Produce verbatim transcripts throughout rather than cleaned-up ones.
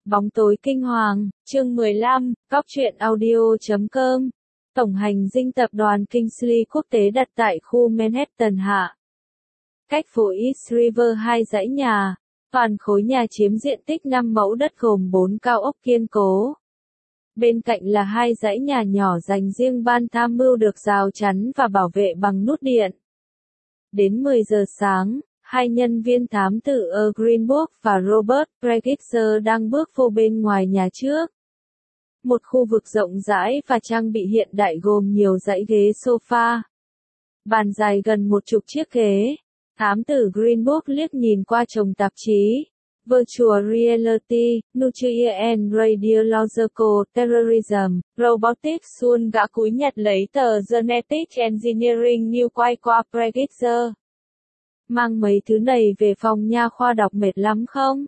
Bóng tối kinh hoàng, chương mười lăm, góc truyện audio chấm com. Tổng hành dinh tập đoàn Kingsley quốc tế đặt tại khu Manhattan hạ. Cách phố East River hai dãy nhà, toàn khối nhà chiếm diện tích năm mẫu đất gồm bốn cao ốc kiên cố. Bên cạnh là hai dãy nhà nhỏ dành riêng ban tham mưu được rào chắn và bảo vệ bằng nút điện. Đến mười giờ sáng, hai nhân viên thám tử ở Greenburg và Robert Pregisser đang bước vô bên ngoài nhà trước. Một khu vực rộng rãi và trang bị hiện đại gồm nhiều dãy ghế sofa, bàn dài gần một chục chiếc ghế. Thám tử Greenburg liếc nhìn qua chồng tạp chí Virtual Reality, Nuclear and Radiological Terrorism, Robotics Sun gã cúi nhặt lấy tờ Genetic Engineering New quay qua Pregisser. Mang mấy thứ này về phòng nha khoa đọc mệt lắm không?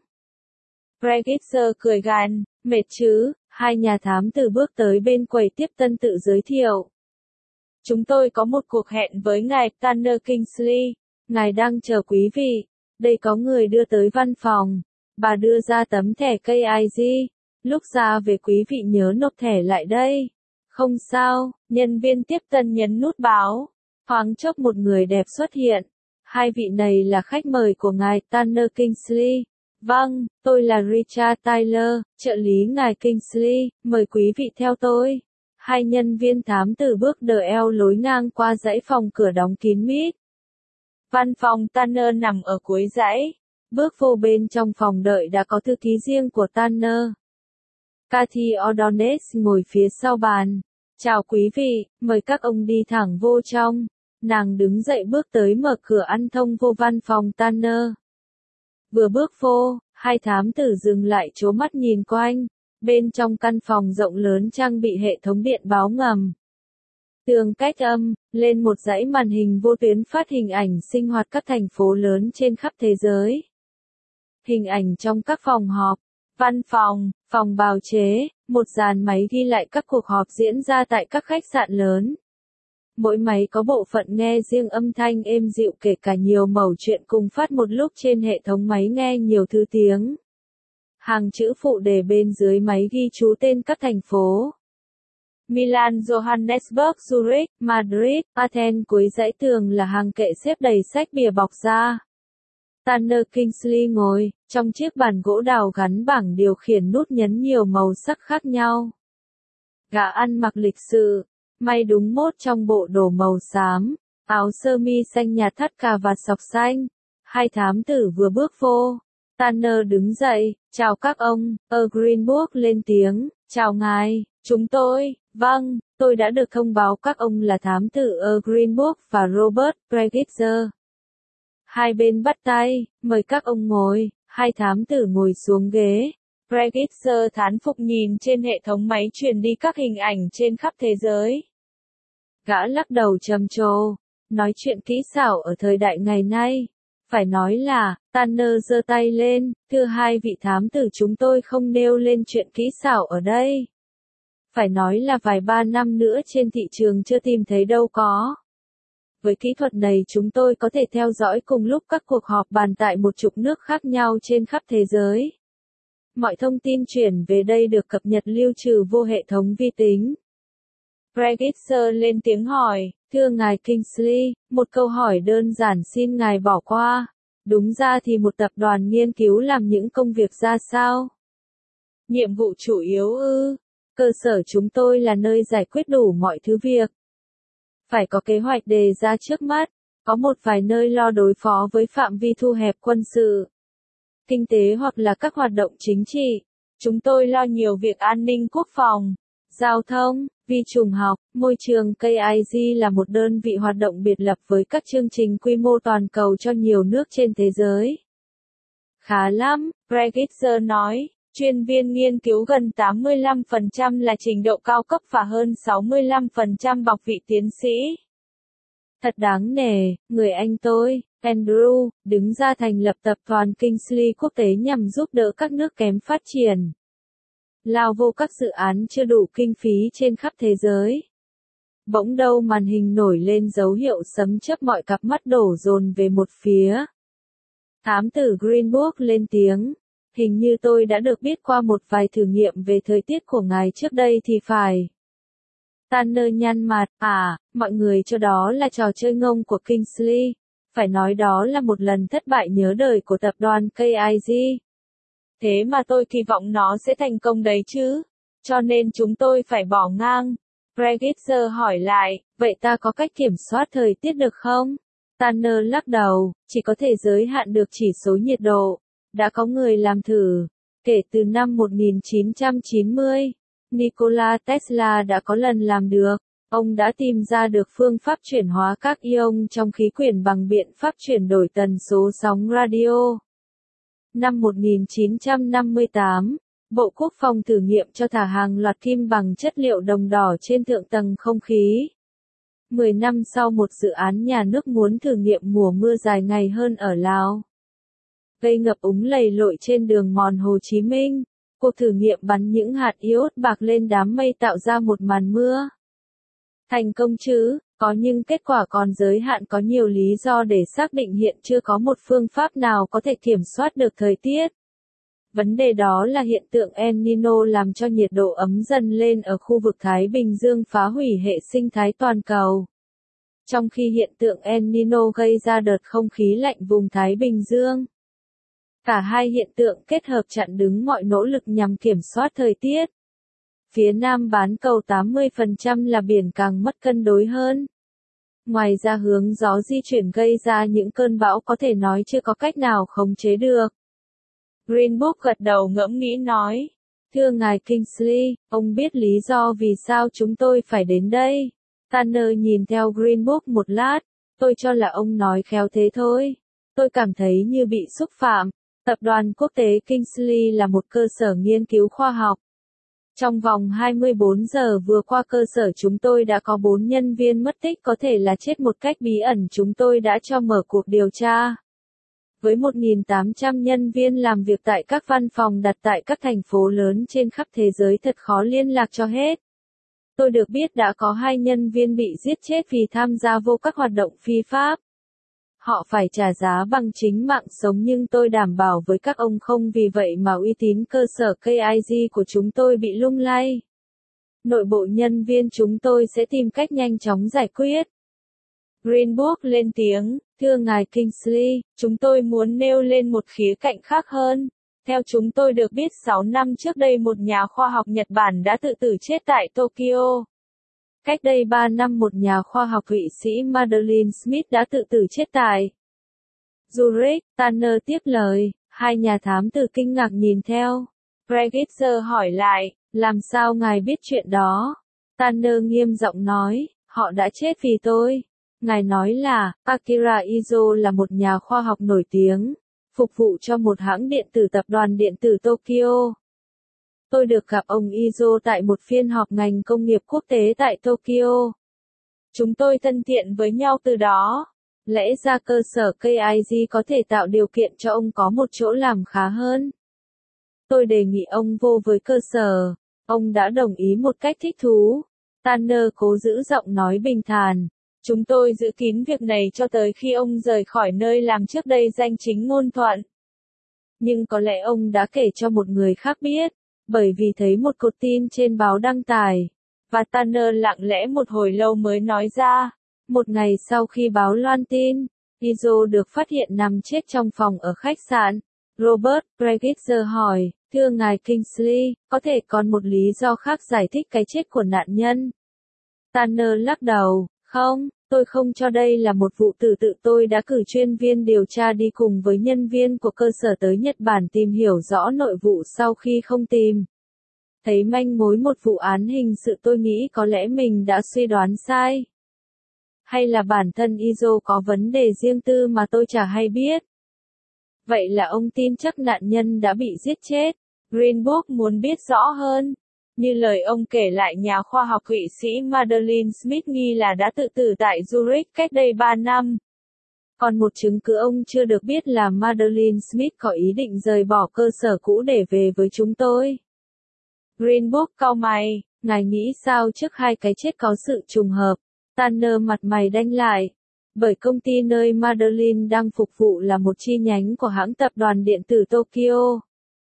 Pregisser cười gằn, mệt chứ. Hai nhà thám tử bước tới bên quầy tiếp tân tự giới thiệu. Chúng tôi có một cuộc hẹn với ngài Tanner Kingsley. Ngài đang chờ quý vị. Đây có người đưa tới văn phòng. Bà đưa ra tấm thẻ K I G. Lúc ra về quý vị nhớ nộp thẻ lại đây. Không sao, nhân viên tiếp tân nhấn nút báo. Thoáng chốc một người đẹp xuất hiện. Hai vị này là khách mời của ngài Tanner Kingsley. Vâng, tôi là Richard Tyler, trợ lý ngài Kingsley, mời quý vị theo tôi. Hai nhân viên thám tử bước đờ eo lối ngang qua dãy phòng cửa đóng kín mít. Văn phòng Tanner nằm ở cuối dãy. Bước vô bên trong phòng đợi đã có thư ký riêng của Tanner. Cathy O'Donnell ngồi phía sau bàn. Chào quý vị, mời các ông đi thẳng vô trong. Nàng đứng dậy bước tới mở cửa ăn thông vô văn phòng Tanner. Vừa bước vô, hai thám tử dừng lại chố mắt nhìn quanh. Bên trong căn phòng rộng lớn trang bị hệ thống điện báo ngầm. Tường cách âm, lên một dãy màn hình vô tuyến phát hình ảnh sinh hoạt các thành phố lớn trên khắp thế giới. Hình ảnh trong các phòng họp, văn phòng, phòng bào chế, một dàn máy ghi lại các cuộc họp diễn ra tại các khách sạn lớn. Mỗi máy có bộ phận nghe riêng âm thanh êm dịu kể cả nhiều mẩu chuyện cùng phát một lúc trên hệ thống máy nghe nhiều thứ tiếng. Hàng chữ phụ đề bên dưới máy ghi chú tên các thành phố. Milan, Johannesburg, Zurich, Madrid, Athens. Cuối dãy tường là hàng kệ xếp đầy sách bìa bọc da. Tanner Kingsley ngồi, trong chiếc bàn gỗ đào gắn bảng điều khiển nút nhấn nhiều màu sắc khác nhau. Gã ăn mặc lịch sự, may đúng mốt trong bộ đồ màu xám, áo sơ mi xanh nhạt thắt cà vạt sọc xanh. Hai thám tử vừa bước vô. Tanner đứng dậy, chào các ông, ở Greenburg lên tiếng, chào ngài, chúng tôi, vâng, tôi đã được thông báo các ông là thám tử ở Greenburg và Robert Pregisser. Hai bên bắt tay, mời các ông ngồi, hai thám tử ngồi xuống ghế. Pregisser thán phục nhìn trên hệ thống máy truyền đi các hình ảnh trên khắp thế giới. Gã lắc đầu trầm trồ, nói chuyện kỹ xảo ở thời đại ngày nay. Phải nói là, Tanner giơ tay lên, thưa hai vị thám tử chúng tôi không nêu lên chuyện kỹ xảo ở đây. Phải nói là vài ba năm nữa trên thị trường chưa tìm thấy đâu có. Với kỹ thuật này chúng tôi có thể theo dõi cùng lúc các cuộc họp bàn tại một chục nước khác nhau trên khắp thế giới. Mọi thông tin chuyển về đây được cập nhật lưu trữ vô hệ thống vi tính. Pregisser lên tiếng hỏi, thưa ngài Kingsley, một câu hỏi đơn giản xin ngài bỏ qua. Đúng ra thì một tập đoàn nghiên cứu làm những công việc ra sao? Nhiệm vụ chủ yếu ư? Cơ sở chúng tôi là nơi giải quyết đủ mọi thứ việc. Phải có kế hoạch đề ra trước mắt, có một vài nơi lo đối phó với phạm vi thu hẹp quân sự, kinh tế hoặc là các hoạt động chính trị. Chúng tôi lo nhiều việc an ninh quốc phòng, giao thông, vi trùng học, môi trường. K I G là một đơn vị hoạt động biệt lập với các chương trình quy mô toàn cầu cho nhiều nước trên thế giới. Khá lắm, Pregisser nói, chuyên viên nghiên cứu gần tám mươi lăm phần trăm là trình độ cao cấp và hơn sáu mươi lăm phần trăm học vị tiến sĩ. Thật đáng nể, người anh tôi, Andrew, đứng ra thành lập tập đoàn Kingsley quốc tế nhằm giúp đỡ các nước kém phát triển. Lao vô các dự án chưa đủ kinh phí trên khắp thế giới. Bỗng đâu màn hình nổi lên dấu hiệu sấm chớp, mọi cặp mắt đổ dồn về một phía. Thám tử Greenburg lên tiếng. Hình như tôi đã được biết qua một vài thử nghiệm về thời tiết của ngài trước đây thì phải. Tanner nhăn mặt, à, mọi người cho đó là trò chơi ngông của Kingsley. Phải nói đó là một lần thất bại nhớ đời của tập đoàn ca i giê. Thế mà tôi kỳ vọng nó sẽ thành công đấy chứ. Cho nên chúng tôi phải bỏ ngang. Brigitte hỏi lại, vậy ta có cách kiểm soát thời tiết được không? Tanner lắc đầu, chỉ có thể giới hạn được chỉ số nhiệt độ. Đã có người làm thử. Kể từ năm một nghìn chín trăm chín mươi, Nikola Tesla đã có lần làm được. Ông đã tìm ra được phương pháp chuyển hóa các ion trong khí quyển bằng biện pháp chuyển đổi tần số sóng radio. Năm một nghìn chín trăm năm mươi tám, Bộ Quốc phòng thử nghiệm cho thả hàng loạt kim bằng chất liệu đồng đỏ trên thượng tầng không khí. Mười năm sau một dự án nhà nước muốn thử nghiệm mùa mưa dài ngày hơn ở Lào. Gây ngập úng lầy lội trên đường mòn Hồ Chí Minh. Cuộc thử nghiệm bắn những hạt iốt bạc lên đám mây tạo ra một màn mưa. Thành công chứ, có nhưng kết quả còn giới hạn, có nhiều lý do để xác định hiện chưa có một phương pháp nào có thể kiểm soát được thời tiết. Vấn đề đó là hiện tượng El Nino làm cho nhiệt độ ấm dần lên ở khu vực Thái Bình Dương phá hủy hệ sinh thái toàn cầu. Trong khi hiện tượng El Nino gây ra đợt không khí lạnh vùng Thái Bình Dương. Cả hai hiện tượng kết hợp chặn đứng mọi nỗ lực nhằm kiểm soát thời tiết. Phía nam bán cầu tám mươi phần trăm là biển càng mất cân đối hơn. Ngoài ra hướng gió di chuyển gây ra những cơn bão có thể nói chưa có cách nào khống chế được. Greenbook gật đầu ngẫm nghĩ nói. Thưa ngài Kingsley, ông biết lý do vì sao chúng tôi phải đến đây. Tanner nhìn theo Greenbook một lát. Tôi cho là ông nói khéo thế thôi. Tôi cảm thấy như bị xúc phạm. Tập đoàn quốc tế Kingsley là một cơ sở nghiên cứu khoa học. Trong vòng hai mươi bốn giờ vừa qua cơ sở chúng tôi đã có bốn nhân viên mất tích, có thể là chết một cách bí ẩn. Chúng tôi đã cho mở cuộc điều tra. Với một nghìn tám trăm nhân viên làm việc tại các văn phòng đặt tại các thành phố lớn trên khắp thế giới, thật khó liên lạc cho hết. Tôi được biết đã có hai nhân viên bị giết chết vì tham gia vô các hoạt động phi pháp. Họ phải trả giá bằng chính mạng sống, nhưng tôi đảm bảo với các ông không vì vậy mà uy tín cơ sở ca i giê của chúng tôi bị lung lay. Nội bộ nhân viên chúng tôi sẽ tìm cách nhanh chóng giải quyết. Greenbook lên tiếng, thưa ngài Kingsley, chúng tôi muốn nêu lên một khía cạnh khác hơn. Theo chúng tôi được biết sáu năm trước đây một nhà khoa học Nhật Bản đã tự tử chết tại Tokyo. Cách đây ba năm một nhà khoa học Thụy Sĩ Madeleine Smith đã tự tử chết tại Zurich. Tanner tiếp lời, hai nhà thám tử kinh ngạc nhìn theo. Brigitte hỏi lại, làm sao ngài biết chuyện đó? Tanner nghiêm giọng nói, họ đã chết vì tôi. Ngài nói là, Akira Izo là một nhà khoa học nổi tiếng, phục vụ cho một hãng điện tử tập đoàn điện tử Tokyo. Tôi được gặp ông Izo tại một phiên họp ngành công nghiệp quốc tế tại Tokyo. Chúng tôi thân thiện với nhau từ đó. Lẽ ra cơ sở ca i giê có thể tạo điều kiện cho ông có một chỗ làm khá hơn. Tôi đề nghị ông vô với cơ sở. Ông đã đồng ý một cách thích thú. Tanner cố giữ giọng nói bình thản. Chúng tôi giữ kín việc này cho tới khi ông rời khỏi nơi làm trước đây danh chính ngôn thuận. Nhưng có lẽ ông đã kể cho một người khác biết. Bởi vì thấy một cột tin trên báo đăng tải. Và Tanner lặng lẽ một hồi lâu mới nói ra. Một ngày sau khi báo loan tin, Izo được phát hiện nằm chết trong phòng ở khách sạn. Robert Brigitte hỏi, thưa ngài Kingsley, có thể còn một lý do khác giải thích cái chết của nạn nhân? Tanner lắc đầu, không, tôi không cho đây là một vụ tự tử. Tôi đã cử chuyên viên điều tra đi cùng với nhân viên của cơ sở tới Nhật Bản tìm hiểu rõ nội vụ. Sau khi không tìm thấy manh mối một vụ án hình sự, tôi nghĩ có lẽ mình đã suy đoán sai. Hay là bản thân Izo có vấn đề riêng tư mà tôi chả hay biết. Vậy là ông tin chắc nạn nhân đã bị giết chết. Greenbook muốn biết rõ hơn. Như lời ông kể lại, nhà khoa học Thụy Sĩ Madeleine Smith nghi là đã tự tử tại Zurich cách đây ba năm. Còn một chứng cứ ông chưa được biết là Madeleine Smith có ý định rời bỏ cơ sở cũ để về với chúng tôi. Greenbook cau mày, ngài nghĩ sao trước hai cái chết có sự trùng hợp? Tanner mặt mày đanh lại. Bởi công ty nơi Madeleine đang phục vụ là một chi nhánh của hãng tập đoàn điện tử Tokyo.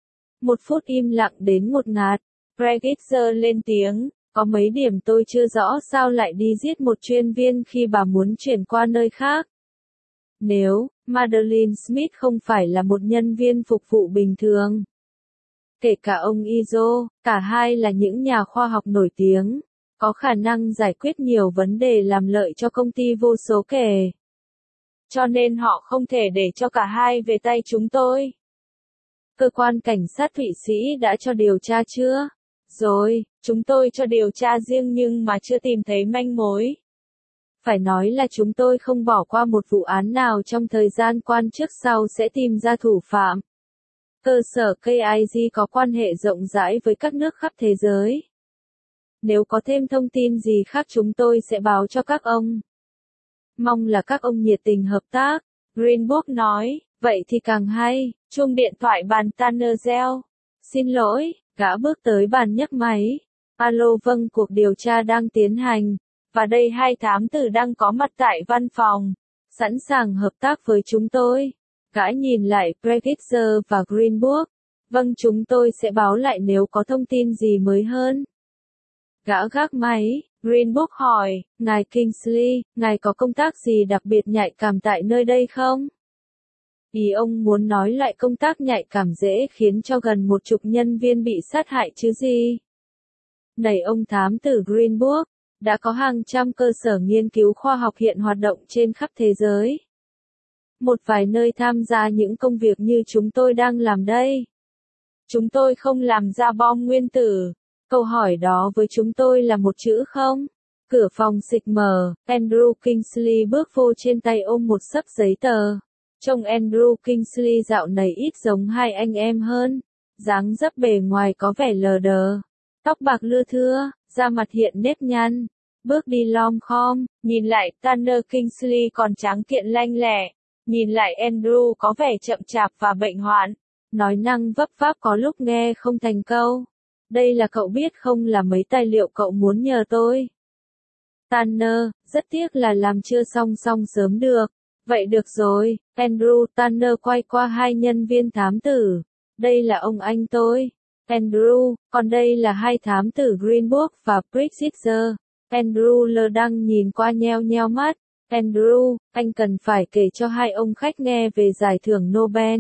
Một phút im lặng đến ngột ngạt. Brigitte lên tiếng, có mấy điểm tôi chưa rõ sao lại đi giết một chuyên viên khi bà muốn chuyển qua nơi khác. Nếu Madeleine Smith không phải là một nhân viên phục vụ bình thường, kể cả ông Izzo, cả hai là những nhà khoa học nổi tiếng, có khả năng giải quyết nhiều vấn đề làm lợi cho công ty vô số kể. Cho nên họ không thể để cho cả hai về tay chúng tôi. Cơ quan cảnh sát Thụy Sĩ đã cho điều tra chưa? Rồi, chúng tôi cho điều tra riêng nhưng mà chưa tìm thấy manh mối. Phải nói là chúng tôi không bỏ qua một vụ án nào trong thời gian quan trước sau sẽ tìm ra thủ phạm. Cơ sở K I G có quan hệ rộng rãi với các nước khắp thế giới. Nếu có thêm thông tin gì khác chúng tôi sẽ báo cho các ông. Mong là các ông nhiệt tình hợp tác. Greenberg nói, vậy thì càng hay. Chuông điện thoại bàn Tanner reo. Xin lỗi, gã bước tới bàn nhấc máy. Alo vâng, cuộc điều tra đang tiến hành. Và đây hai thám tử đang có mặt tại văn phòng. Sẵn sàng hợp tác với chúng tôi. Gã nhìn lại Brigitte và Greenberg. Vâng, chúng tôi sẽ báo lại nếu có thông tin gì mới hơn. Gã gác máy. Greenberg hỏi, ngài Kingsley, ngài có công tác gì đặc biệt nhạy cảm tại nơi đây không? Ý ông muốn nói lại công tác nhạy cảm dễ khiến cho gần một chục nhân viên bị sát hại chứ gì? Này ông thám tử Greenberg, đã có hàng trăm cơ sở nghiên cứu khoa học hiện hoạt động trên khắp thế giới. Một vài nơi tham gia những công việc như chúng tôi đang làm đây. Chúng tôi không làm ra bom nguyên tử. Câu hỏi đó với chúng tôi là một chữ không? Cửa phòng xịch mở, Andrew Kingsley bước vô trên tay ôm một xấp giấy tờ. Trông Andrew Kingsley dạo này ít giống hai anh em hơn. Dáng dấp bề ngoài có vẻ lờ đờ. Tóc bạc lưa thưa, da mặt hiện nếp nhăn. Bước đi lom khom, nhìn lại Tanner Kingsley còn tráng kiện lanh lẹ. Nhìn lại Andrew có vẻ chậm chạp và bệnh hoạn. Nói năng vấp váp có lúc nghe không thành câu. Đây là cậu biết không là mấy tài liệu cậu muốn nhờ tôi. Tanner, rất tiếc là làm chưa xong xong sớm được. Vậy được rồi, Andrew. Tanner quay qua hai nhân viên thám tử. Đây là ông anh tôi. Andrew, còn đây là hai thám tử Greenberg và Brigitte. Andrew lơ đăng nhìn qua nheo nheo mắt. Andrew, anh cần phải kể cho hai ông khách nghe về giải thưởng Nobel.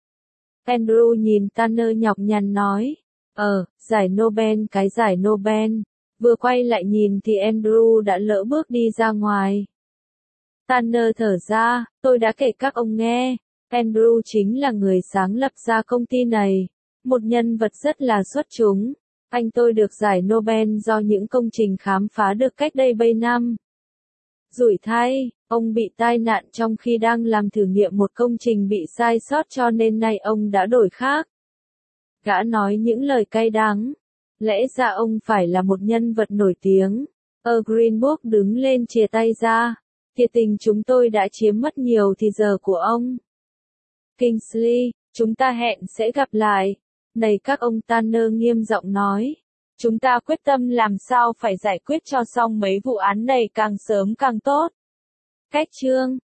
Andrew nhìn Tanner nhọc nhằn nói. Ờ, giải Nobel cái giải Nobel. Vừa quay lại nhìn thì Andrew đã lỡ bước đi ra ngoài. Tanner thở ra, tôi đã kể các ông nghe. Andrew chính là người sáng lập ra công ty này. Một nhân vật rất là xuất chúng. Anh tôi được giải Nobel do những công trình khám phá được cách đây bấy năm. Rủi thay, ông bị tai nạn trong khi đang làm thử nghiệm một công trình bị sai sót cho nên nay ông đã đổi khác. Gã nói những lời cay đắng. Lẽ ra ông phải là một nhân vật nổi tiếng. Ở Greenberg đứng lên chìa tay ra. Thiệt tình chúng tôi đã chiếm mất nhiều thì giờ của ông. Kingsley, chúng ta hẹn sẽ gặp lại. Này các ông, Tanner nghiêm giọng nói. Chúng ta quyết tâm làm sao phải giải quyết cho xong mấy vụ án này càng sớm càng tốt. Cách chương